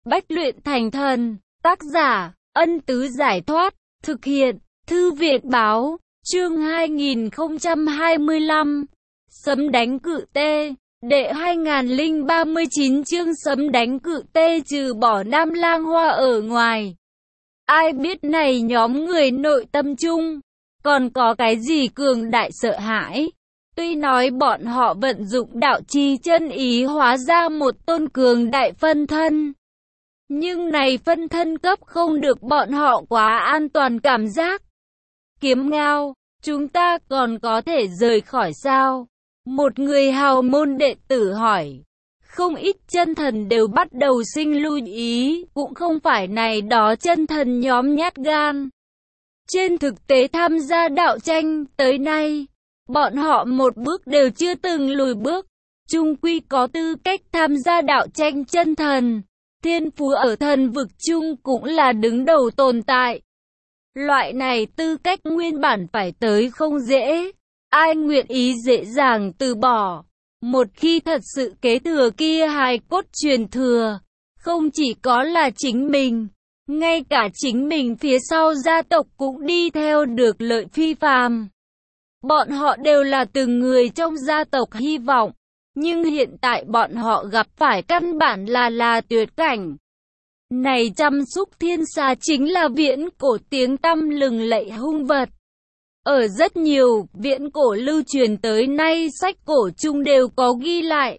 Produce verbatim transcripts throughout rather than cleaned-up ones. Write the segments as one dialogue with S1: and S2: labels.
S1: Bách luyện thành thần. Tác giả, Ân Tứ Giải Thoát. Thực hiện, Thư viện Báo. Chương hai nghìn không trăm hai mươi lăm. Sấm đánh cự tê. Đệ hai nghìn không trăm ba mươi chín chương sấm đánh cự tê trừ bỏ Nam Lang Hoa ở ngoài. Ai biết này nhóm người nội tâm chung, còn có cái gì cường đại sợ hãi. Tuy nói bọn họ vận dụng đạo chi chân ý hóa ra một tôn cường đại phân thân. Nhưng này phân thân cấp không được bọn họ quá an toàn cảm giác. Kiếm Ngao, chúng ta còn có thể rời khỏi sao? Một người hào môn đệ tử hỏi. Không ít chân thần đều bắt đầu sinh lưu ý, cũng không phải này đó chân thần nhóm nhát gan. Trên thực tế tham gia đạo tranh tới nay, bọn họ một bước đều chưa từng lùi bước, chung quy có tư cách tham gia đạo tranh chân thần. Thiên phú ở thần vực chung cũng là đứng đầu tồn tại. Loại này tư cách nguyên bản phải tới không dễ, ai nguyện ý dễ dàng từ bỏ. Một khi thật sự kế thừa kia hài cốt truyền thừa, không chỉ có là chính mình, ngay cả chính mình phía sau gia tộc cũng đi theo được lợi phi phàm. Bọn họ đều là từng người trong gia tộc hy vọng, nhưng hiện tại bọn họ gặp phải căn bản là là tuyệt cảnh. Này trăm xúc thiên xà chính là viễn cổ tiếng tăm lừng lẫy hung vật. Ở rất nhiều viễn cổ lưu truyền tới nay sách cổ chung đều có ghi lại.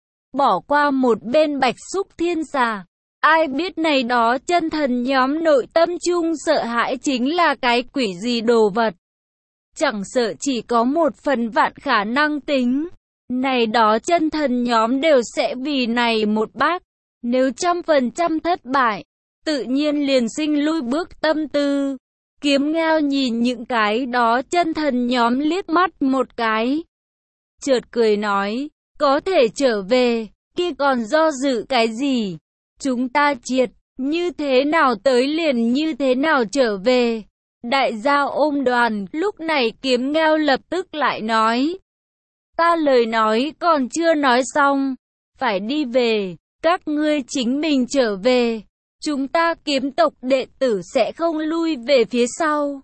S1: Bỏ qua một bên bạch xúc thiên xà, ai biết này đó chân thần nhóm nội tâm chung sợ hãi chính là cái quỷ gì đồ vật. Chẳng sợ chỉ có một phần vạn khả năng tính, này đó chân thần nhóm đều sẽ vì này một bác. Nếu trăm phần trăm thất bại, tự nhiên liền sinh lui bước tâm tư. Kiếm Ngao nhìn những cái đó chân thần nhóm liếc mắt một cái. Chợt cười nói, có thể trở về, kia còn do dự cái gì? Chúng ta triệt, như thế nào tới liền như thế nào trở về. Đại gia ôm đoàn, lúc này Kiếm Ngao lập tức lại nói. Ta lời nói còn chưa nói xong, phải đi về, các ngươi chính mình trở về. Chúng ta kiếm tộc đệ tử sẽ không lui về phía sau.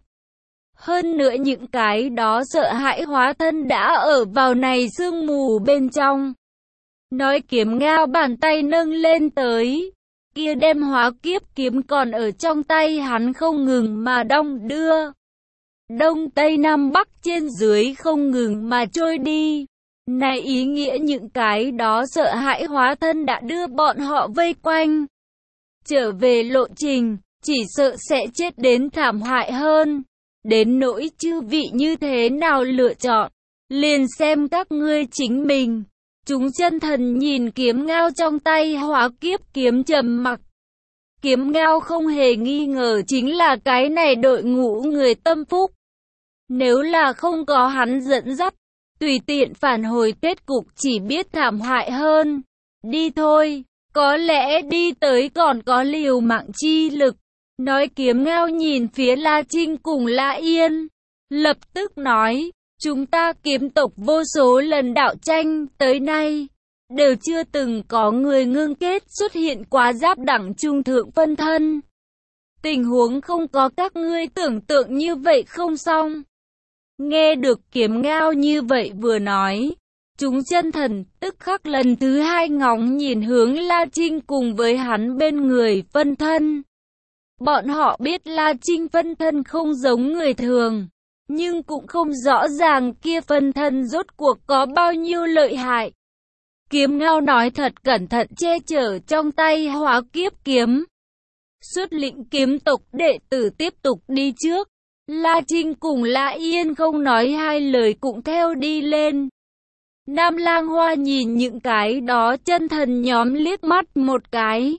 S1: Hơn nữa những cái đó sợ hãi hóa thân đã ở vào này sương mù bên trong. Nói Kiếm Ngao bàn tay nâng lên tới. Kia đem hóa kiếp kiếm còn ở trong tay hắn không ngừng mà đong đưa. Đông Tây Nam Bắc trên dưới không ngừng mà trôi đi. Này ý nghĩa những cái đó sợ hãi hóa thân đã đưa bọn họ vây quanh. Trở về lộ trình, chỉ sợ sẽ chết đến thảm hại hơn. Đến nỗi chư vị như thế nào lựa chọn, liền xem các ngươi chính mình. Chúng chân thần nhìn Kiếm Ngao trong tay hóa kiếp kiếm trầm mặc. Kiếm Ngao không hề nghi ngờ chính là cái này đội ngũ người tâm phúc. Nếu là không có hắn dẫn dắt, tùy tiện phản hồi kết cục chỉ biết thảm hại hơn. Đi thôi. Có lẽ đi tới còn có liều mạng chi lực. Nói Kiếm Ngao nhìn phía La Trinh cùng La Yên. Lập tức nói, chúng ta kiếm tộc vô số lần đạo tranh tới nay. Đều chưa từng có người ngưng kết xuất hiện quá giáp đẳng trung thượng phân thân. Tình huống không có các ngươi tưởng tượng như vậy không xong. Nghe được Kiếm Ngao như vậy vừa nói. Chúng chân thần tức khắc lần thứ hai ngóng nhìn hướng La Trinh cùng với hắn bên người phân thân. Bọn họ biết La Trinh phân thân không giống người thường, nhưng cũng không rõ ràng kia phân thân rốt cuộc có bao nhiêu lợi hại. Kiếm Ngao nói thật cẩn thận che chở trong tay hóa kiếp kiếm. Xuất lĩnh kiếm tộc đệ tử tiếp tục đi trước. La Trinh cùng La Yên không nói hai lời cũng theo đi lên. Nam Lang Hoa nhìn những cái đó chân thần nhóm liếc mắt một cái.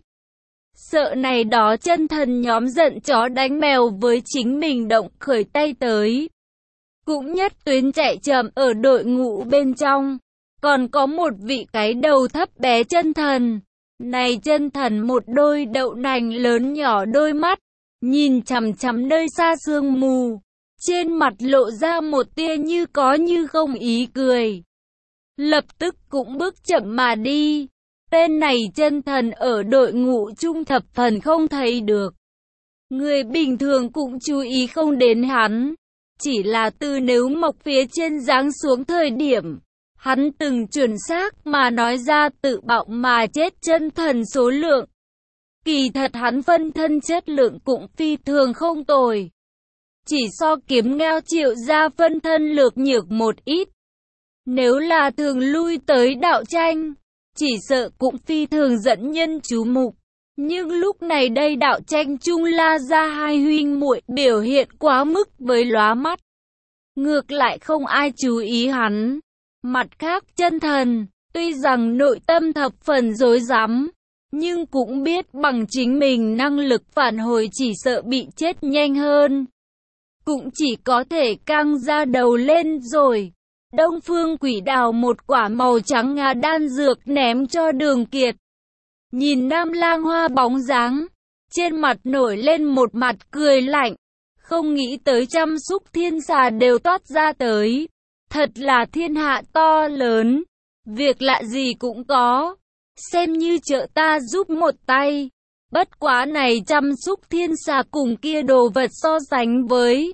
S1: Sợ này đó chân thần nhóm giận chó đánh mèo với chính mình động khởi tay tới. Cũng nhất tuyến chạy chậm ở đội ngũ bên trong. Còn có một vị cái đầu thấp bé chân thần. Này chân thần một đôi đậu nành lớn nhỏ đôi mắt. Nhìn chằm chằm nơi xa sương mù. Trên mặt lộ ra một tia như có như không ý cười. Lập tức cũng bước chậm mà đi. Tên này chân thần ở đội ngũ trung thập phần không thấy được. Người bình thường cũng chú ý không đến hắn. Chỉ là từ nếu mộc phía trên giáng xuống thời điểm, hắn từng chuẩn xác mà nói ra tự bạo mà chết chân thần số lượng. Kỳ thật hắn phân thân chất lượng cũng phi thường không tồi. Chỉ so kiếm ngao triệu ra phân thân lược nhược một ít. Nếu là thường lui tới đạo tranh, chỉ sợ cũng phi thường dẫn nhân chú mục. Nhưng lúc này đây đạo tranh chung La Gia hai huynh muội biểu hiện quá mức với lóa mắt. Ngược lại không ai chú ý hắn. Mặt khác chân thần, tuy rằng nội tâm thập phần rối rắm, nhưng cũng biết bằng chính mình năng lực phản hồi chỉ sợ bị chết nhanh hơn. Cũng chỉ có thể căng ra đầu lên rồi. Đông Phương Quỷ đào một quả màu trắng ngà đan dược ném cho Đường Kiệt. Nhìn Nam Lang Hoa bóng dáng, trên mặt nổi lên một mặt cười lạnh. Không nghĩ tới trăm xúc thiên xà đều toát ra tới. Thật là thiên hạ to lớn. Việc lạ gì cũng có. Xem như trợ ta giúp một tay. Bất quá này trăm xúc thiên xà cùng kia đồ vật so sánh với.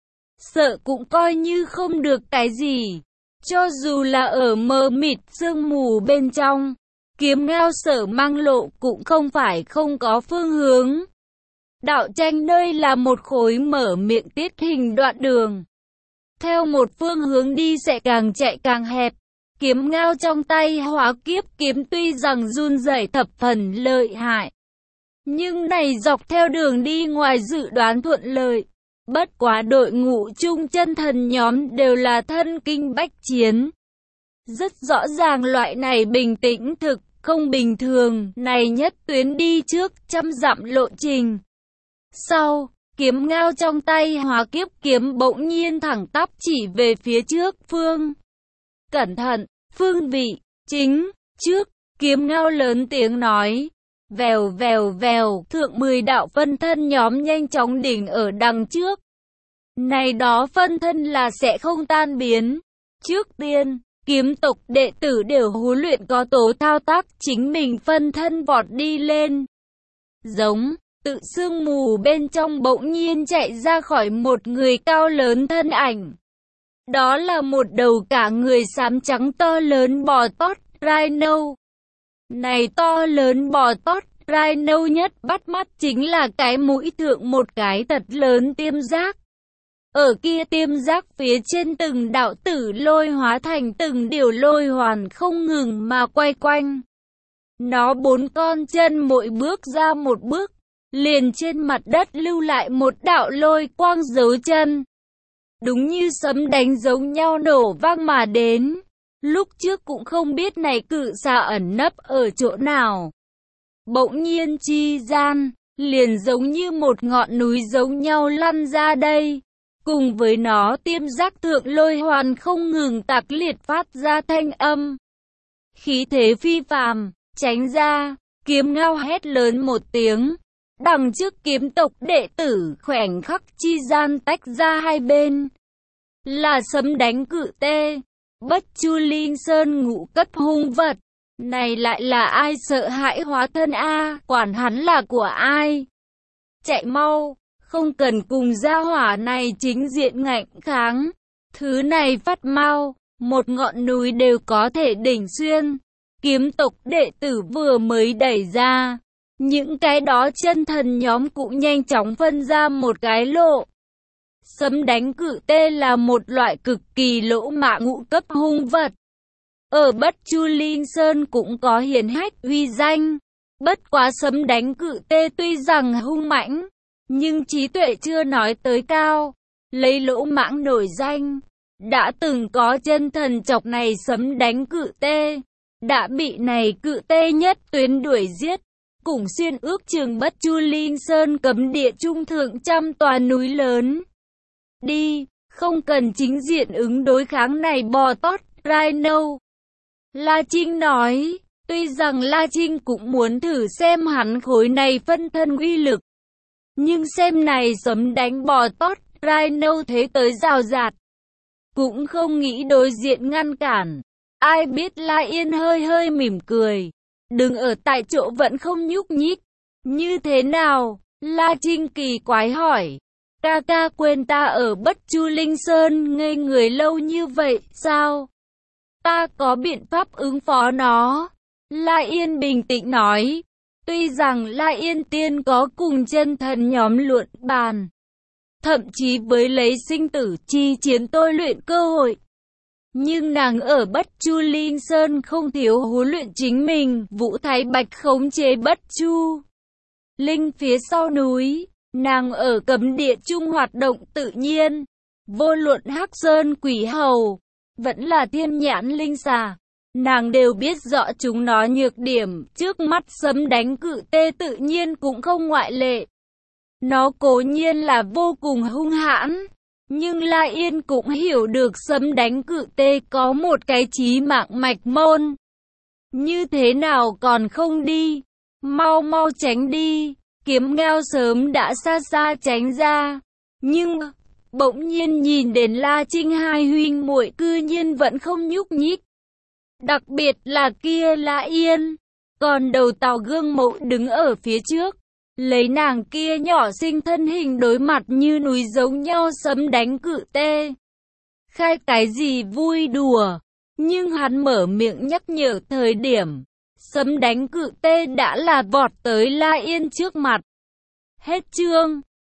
S1: Sợ cũng coi như không được cái gì. Cho dù là ở mờ mịt sương mù bên trong, kiếm ngao Sở Mang lộ cũng không phải không có phương hướng. Đạo tranh nơi là một khối mở miệng tiết hình đoạn đường. Theo một phương hướng đi sẽ càng chạy càng hẹp. Kiếm ngao trong tay hóa kiếp kiếm tuy rằng run rẩy thập phần lợi hại. Nhưng này dọc theo đường đi ngoài dự đoán thuận lợi. Bất quá đội ngũ chung chân thần nhóm đều là thân kinh bách chiến. Rất rõ ràng loại này bình tĩnh thực, không bình thường, này nhất tuyến đi trước trăm dặm lộ trình. Sau, kiếm ngao trong tay hóa kiếp kiếm bỗng nhiên thẳng tắp chỉ về phía trước phương. Cẩn thận, phương vị, chính, trước, kiếm ngao lớn tiếng nói. Vèo vèo vèo, thượng mười đạo phân thân nhóm nhanh chóng đỉnh ở đằng trước. Này đó phân thân là sẽ không tan biến. Trước tiên, kiếm tộc đệ tử đều huấn luyện có tố thao tác chính mình phân thân vọt đi lên. Giống, tự sương mù bên trong bỗng nhiên chạy ra khỏi một người cao lớn thân ảnh. Đó là một đầu cả người xám trắng to lớn bò tót, rhino. Này to lớn bò tót, rhino nhất bắt mắt chính là cái mũi thượng một cái thật lớn tiêm giác. Ở kia tiêm giác phía trên từng đạo tử lôi hóa thành từng điều lôi hoàn không ngừng mà quay quanh. Nó bốn con chân mỗi bước ra một bước, liền trên mặt đất lưu lại một đạo lôi quang dấu chân. Đúng như sấm đánh giống nhau nổ vang mà đến. Lúc trước cũng không biết này cự xà ẩn nấp ở chỗ nào. Bỗng nhiên chi gian, liền giống như một ngọn núi giống nhau lăn ra đây. Cùng với nó tiêm giác thượng lôi hoàn không ngừng tạc liệt phát ra thanh âm. Khí thế phi phàm, tránh ra, kiếm ngao hét lớn một tiếng. Đằng trước kiếm tộc đệ tử khoảnh khắc chi gian tách ra hai bên. Là sấm đánh cự tê, Bất Chu Linh Sơn ngũ cấp hung vật. Này lại là ai sợ hãi hóa thân a, quản hắn là của ai? Chạy mau! Không cần cùng gia hỏa này chính diện ngạnh kháng. Thứ này phát mau, một ngọn núi đều có thể đỉnh xuyên. Kiếm tộc đệ tử vừa mới đẩy ra. Những cái đó chân thần nhóm cũng nhanh chóng phân ra một cái lộ. Sấm đánh cự tê là một loại cực kỳ lỗ mãng ngũ cấp hung vật. Ở Bất Chu Linh Sơn cũng có hiển hách uy danh. Bất quá sấm đánh cự tê tuy rằng hung mãnh, nhưng trí tuệ chưa nói tới cao, lấy lỗ mãng nổi danh. Đã từng có chân thần chọc này sấm đánh cự tê, đã bị này cự tê nhất tuyến đuổi giết, cùng xuyên ước chừng Bất Chu Linh Sơn cấm địa trung thượng trăm tòa núi lớn. Đi, không cần chính diện ứng đối kháng này bò tót, rhino. La Trinh nói, tuy rằng La Trinh cũng muốn thử xem hắn khối này phân thân uy lực. Nhưng xem này sấm đánh bò tót, rhino thế tới rào rạt. Cũng không nghĩ đối diện ngăn cản. Ai biết La Yên hơi hơi mỉm cười. đứng ở tại chỗ vẫn không nhúc nhích. Như thế nào? La Trinh kỳ quái hỏi. Ca ca quên ta ở Bất Chu Linh Sơn ngây người lâu như vậy, sao? Ta có biện pháp ứng phó nó. La Yên bình tĩnh nói. Tuy rằng La Yên tiên có cùng chân thần nhóm luận bàn, thậm chí với lấy sinh tử chi chiến tôi luyện cơ hội, nhưng nàng ở Bất Chu Linh Sơn không thiếu huấn luyện chính mình. Vũ Thái Bạch khống chế Bất Chu Linh phía sau núi, nàng ở cấm địa chung hoạt động tự nhiên. Vô luận Hắc Sơn Quỷ Hầu, vẫn là Thiên Nhãn Linh Xà, nàng đều biết rõ chúng nó nhược điểm, trước mắt Sấm Đánh Cự Tê tự nhiên cũng không ngoại lệ. Nó cố nhiên là vô cùng hung hãn, nhưng La Yên cũng hiểu được Sấm Đánh Cự Tê có một cái chí mạng mạch môn. Như thế nào còn không đi? Mau mau tránh đi! Kiếm Ngao sớm đã xa xa tránh ra, nhưng bỗng nhiên nhìn đến La Trinh hai huynh muội cư nhiên vẫn không nhúc nhích. Đặc biệt là kia La Yên, còn đầu tàu gương mẫu đứng ở phía trước, lấy nàng kia nhỏ xinh thân hình đối mặt như núi giống nhau Sấm Đánh Cự Tê. Khai cái gì vui đùa, nhưng hắn mở miệng nhắc nhở thời điểm, Sấm Đánh Cự Tê đã là vọt tới La Yên trước mặt. Hết chương.